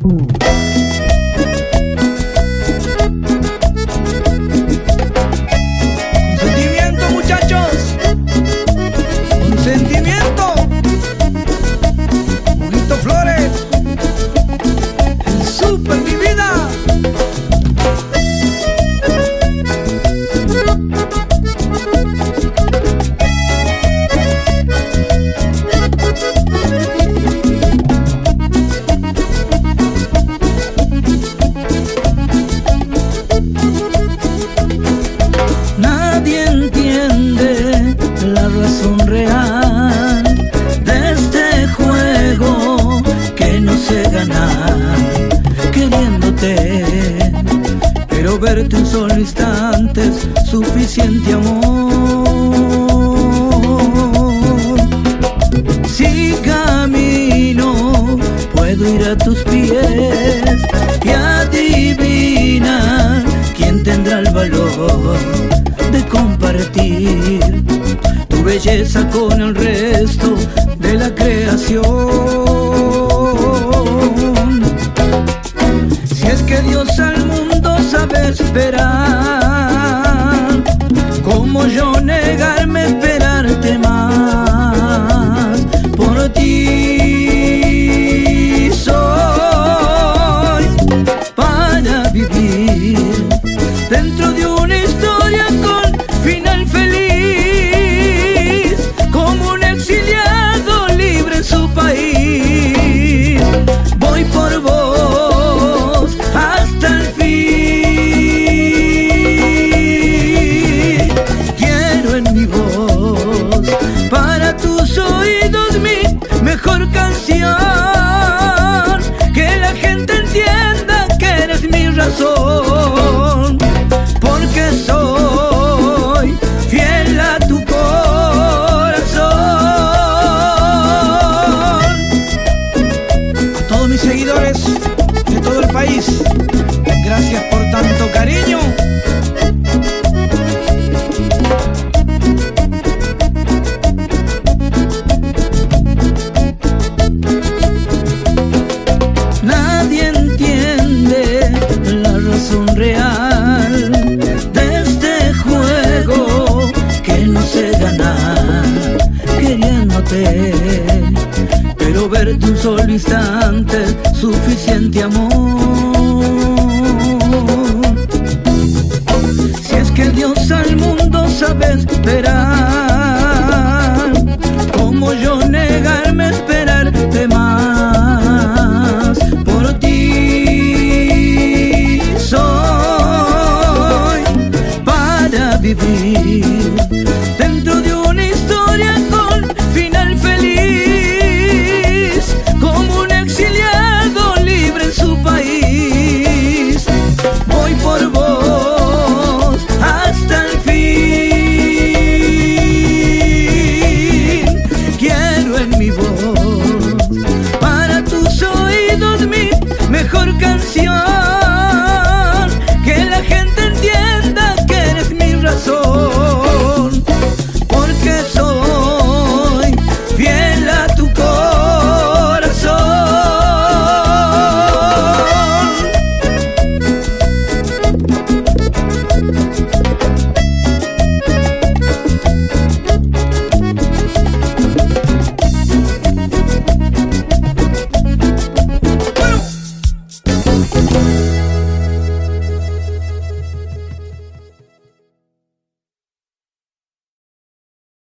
Sentimiento, muchachos, con sentimiento. Juguito Flores, el super mi vida. Nadie entiende la razón real de este juego que no sé ganar, queriéndote, pero verte un solo instante es suficiente amor. Si camino, puedo ir a tus pies y adivinar quién tendrá el valor de compartir tu belleza con el resto de la creación. Si es que Dios al mundo sabe esperar, ¿cómo yo negarme a esperarte más? Por ti soy para vivir dentro de una historia con final feliz, como un exiliado libre en su país. Voy por vos hasta el fin. Quiero en mi voz para tus oídos mi mejor canción, que la gente entienda que eres mi razón, porque soy fiel a tu corazón. A todos mis seguidores de todo el país, gracias por tanto cariño. Nadie entiende la razón real de este juego que no sé ganar, queriéndote, pero verte un solo instante es suficiente amor. Si es que Dios al mundo sabe esperar, ¿cómo yo negarme a esperarte más? Por ti soy para vivir dentro de una historia con final feliz, como un exiliado libre en su país. Voy por vos hasta el fin. Quiero en mi voz para tus oídos mi mejor canción, que la gente entienda que eres mi razón, porque soy fiel a tu corazón. Bueno.